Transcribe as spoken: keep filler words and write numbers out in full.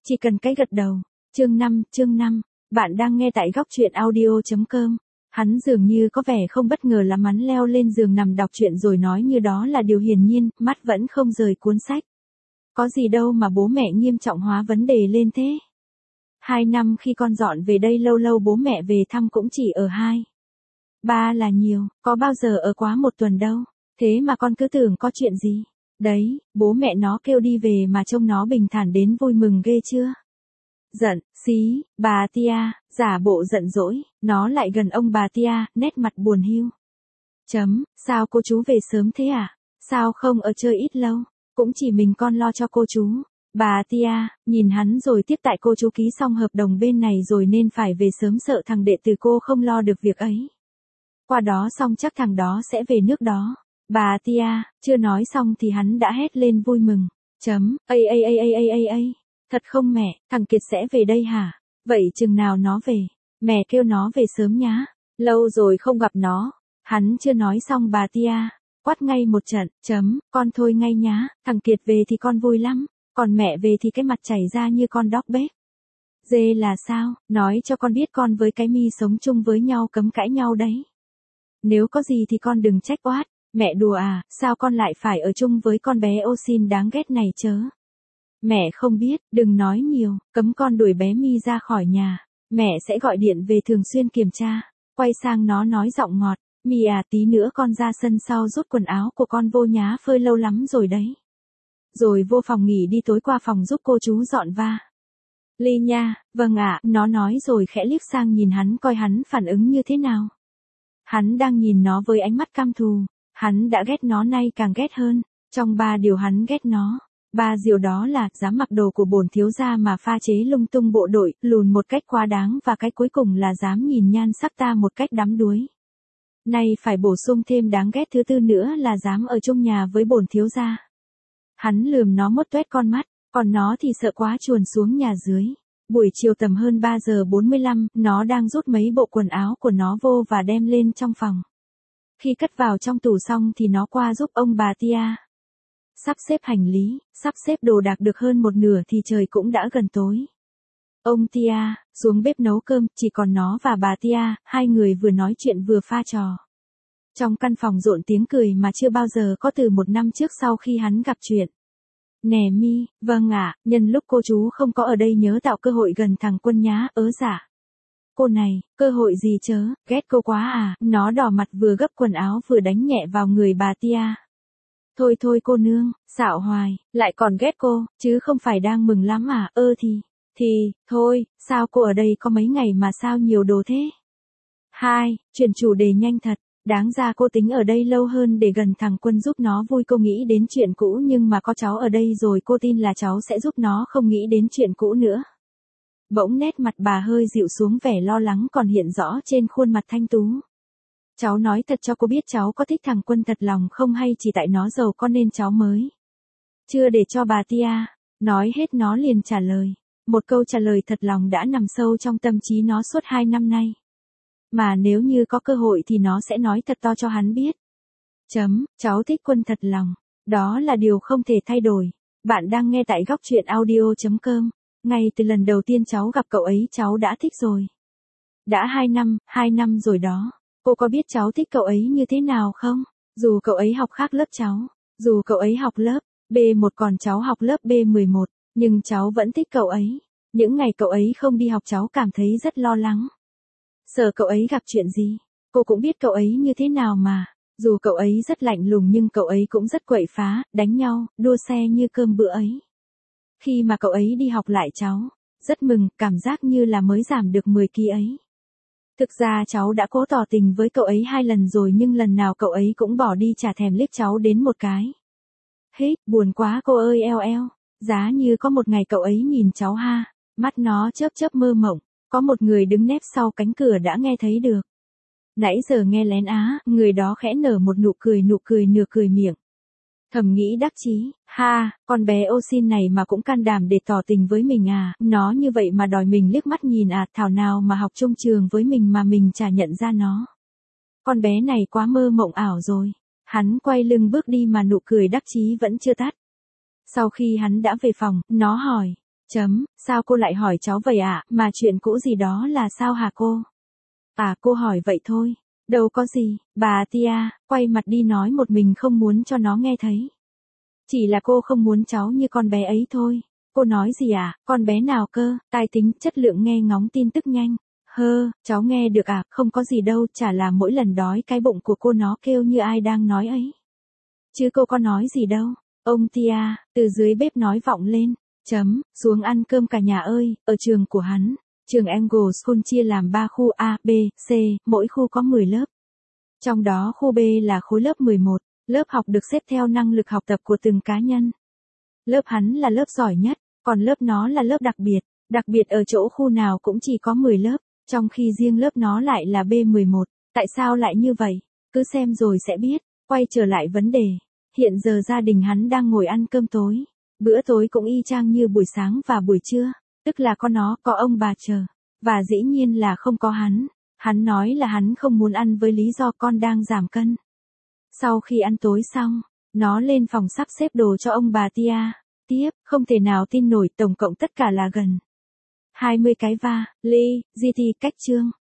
chỉ cần cái gật đầu. Chương năm, chương năm, bạn đang nghe tại góc truyện audio.com. Hắn dường như có vẻ không bất ngờ lắm, hắn leo lên giường nằm đọc truyện rồi nói như đó là điều hiển nhiên, mắt vẫn không rời cuốn sách. Có gì đâu mà bố mẹ nghiêm trọng hóa vấn đề lên thế. Hai năm khi con dọn về đây, lâu lâu bố mẹ về thăm cũng chỉ ở hai. Ba là nhiều, có bao giờ ở quá một tuần đâu. Thế mà con cứ tưởng có chuyện gì. Đấy, bố mẹ nó kêu đi về mà trông nó bình thản đến vui mừng ghê chưa. Giận, xí, bà Tia, giả bộ giận dỗi, nó lại gần ông bà Tia, nét mặt buồn hiu. Chấm, sao cô chú về sớm thế à? Sao không ở chơi ít lâu? Cũng chỉ mình con lo cho cô chú. Bà Tia, nhìn hắn rồi tiếp, tại cô chú ký xong hợp đồng bên này rồi nên phải về sớm, sợ thằng đệ tử cô không lo được việc ấy. Qua đó xong chắc thằng đó sẽ về nước đó. Bà Tia, chưa nói xong thì hắn đã hét lên vui mừng. Chấm, ây ây ây ây ây ây ây. Thật không mẹ, thằng Kiệt sẽ về đây hả? Vậy chừng nào nó về? Mẹ kêu nó về sớm nhá. Lâu rồi không gặp nó. Hắn chưa nói xong bà Tia quát ngay một trận. Chấm, con thôi ngay nhá. Thằng Kiệt về thì con vui lắm. Còn mẹ về thì cái mặt chảy ra như con đóc bếp. Dê là sao? Nói cho con biết con với cái Mi sống chung với nhau cấm cãi nhau đấy. Nếu có gì thì con đừng trách oát. Mẹ đùa à, sao con lại phải ở chung với con bé ô xin đáng ghét này chớ. Mẹ không biết, đừng nói nhiều, cấm con đuổi bé Mi ra khỏi nhà. Mẹ sẽ gọi điện về thường xuyên kiểm tra. Quay sang nó nói giọng ngọt. Mi à, tí nữa con ra sân sau rút quần áo của con vô nhá, phơi lâu lắm rồi đấy. Rồi vô phòng nghỉ đi, tối qua phòng giúp cô chú dọn va. Ly nha, vâng ạ, nó nói rồi khẽ liếc sang nhìn hắn coi hắn phản ứng như thế nào. Hắn đang nhìn nó với ánh mắt căm thù. Hắn đã ghét nó, nay càng ghét hơn. Trong ba điều hắn ghét nó, ba điều đó là dám mặc đồ của bổn thiếu gia mà pha chế lung tung bộ đội, lùn một cách quá đáng, và cái cuối cùng là dám nhìn nhan sắc ta một cách đắm đuối. Nay phải bổ sung thêm đáng ghét thứ tư nữa là dám ở chung nhà với bổn thiếu gia. Hắn lườm nó mốt toét con mắt, còn nó thì sợ quá chuồn xuống nhà dưới. Buổi chiều tầm hơn ba giờ bốn mươi lăm, nó đang rút mấy bộ quần áo của nó vô và đem lên trong phòng. Khi cất vào trong tủ xong thì nó qua giúp ông bà Tia sắp xếp hành lý, sắp xếp đồ đạc được hơn một nửa thì trời cũng đã gần tối. Ông Tia xuống bếp nấu cơm, chỉ còn nó và bà Tia, hai người vừa nói chuyện vừa pha trò. Trong căn phòng rộn tiếng cười mà chưa bao giờ có từ một năm trước sau khi hắn gặp chuyện. Nè Mi, vâng ạ, nhân lúc cô chú không có ở đây nhớ tạo cơ hội gần thằng Quân nhá. Ớ dạ. Cô này, cơ hội gì chớ, ghét cô quá à. Nó đỏ mặt vừa gấp quần áo vừa đánh nhẹ vào người bà Tia. Thôi thôi cô nương, xạo hoài, lại còn ghét cô, chứ không phải đang mừng lắm à. Ơ thì, thì, thôi, sao cô ở đây có mấy ngày mà sao nhiều đồ thế? Hai, chuyển chủ đề nhanh thật. Đáng ra cô tính ở đây lâu hơn để gần thằng Quân giúp nó vui, cô nghĩ đến chuyện cũ, nhưng mà có cháu ở đây rồi cô tin là cháu sẽ giúp nó không nghĩ đến chuyện cũ nữa. Bỗng nét mặt bà hơi dịu xuống, vẻ lo lắng còn hiện rõ trên khuôn mặt thanh tú. Cháu nói thật cho cô biết cháu có thích thằng Quân thật lòng không, hay chỉ tại nó giàu con nên cháu mới. Chưa để cho bà Tia nói hết nó liền trả lời. Một câu trả lời thật lòng đã nằm sâu trong tâm trí nó suốt hai năm nay. Mà nếu như có cơ hội thì nó sẽ nói thật to cho hắn biết. Chấm, cháu thích Quân thật lòng. Đó là điều không thể thay đổi. Bạn đang nghe tại góc truyện audio.com. Ngay từ lần đầu tiên cháu gặp cậu ấy cháu đã thích rồi. Đã hai năm, hai năm rồi đó. Cô có biết cháu thích cậu ấy như thế nào không? Dù cậu ấy học khác lớp cháu. Dù cậu ấy học lớp B một còn cháu học lớp B mười một. Nhưng cháu vẫn thích cậu ấy. Những ngày cậu ấy không đi học cháu cảm thấy rất lo lắng. Sợ cậu ấy gặp chuyện gì. Cô cũng biết cậu ấy như thế nào mà. Dù cậu ấy rất lạnh lùng nhưng cậu ấy cũng rất quậy phá, đánh nhau, đua xe như cơm bữa ấy. Khi mà cậu ấy đi học lại cháu rất mừng, cảm giác như là mới giảm được mười ki lô gam ấy. Thực ra cháu đã cố tỏ tình với cậu ấy hai lần rồi nhưng lần nào cậu ấy cũng bỏ đi, chả thèm liếc cháu đến một cái. Hít, buồn quá cô ơi eo eo. Giá như có một ngày cậu ấy nhìn cháu ha, mắt nó chớp chớp mơ mộng, có một người đứng nép sau cánh cửa đã nghe thấy được. Nãy giờ nghe lén á, người đó khẽ nở một nụ cười, nụ cười nửa cười miệng. Thầm nghĩ đắc chí, ha, con bé ô xin này mà cũng can đảm để tỏ tình với mình à, nó như vậy mà đòi mình liếc mắt nhìn à, thảo nào mà học chung trường với mình mà mình chả nhận ra nó. Con bé này quá mơ mộng ảo rồi. Hắn quay lưng bước đi mà nụ cười đắc chí vẫn chưa tắt. Sau khi hắn đã về phòng, nó hỏi, Chấm, sao cô lại hỏi cháu vậy ạ, mà chuyện cũ gì đó là sao hả cô? À cô hỏi vậy thôi, đâu có gì, bà Tia, quay mặt đi nói một mình không muốn cho nó nghe thấy. Chỉ là cô không muốn cháu như con bé ấy thôi. Cô nói gì à, con bé nào cơ, tai tính, chất lượng nghe ngóng tin tức nhanh. Hơ, cháu nghe được à, không có gì đâu, chả là mỗi lần đói cái bụng của cô nó kêu như ai đang nói ấy. Chứ cô có nói gì đâu. Ông Tia, từ dưới bếp nói vọng lên. Chấm, xuống ăn cơm cả nhà ơi, ở trường của hắn. Trường Angle School chia làm ba khu A, B, C, mỗi khu có mười lớp. Trong đó khu B là khối lớp mười một, lớp học được xếp theo năng lực học tập của từng cá nhân. Lớp hắn là lớp giỏi nhất, còn lớp nó là lớp đặc biệt. Đặc biệt ở chỗ khu nào cũng chỉ có mười lớp, trong khi riêng lớp nó lại là B mười một. Tại sao lại như vậy? Cứ xem rồi sẽ biết. Quay trở lại vấn đề. Hiện giờ gia đình hắn đang ngồi ăn cơm tối. Bữa tối cũng y chang như buổi sáng và buổi trưa. Tức là có nó, có ông bà chờ. Và dĩ nhiên là không có hắn. Hắn nói là hắn không muốn ăn với lý do con đang giảm cân. Sau khi ăn tối xong, nó lên phòng sắp xếp đồ cho ông bà Tia. Tiếp, không thể nào tin nổi, tổng cộng tất cả là gần hai mươi cái va, ly, di ti cách chương.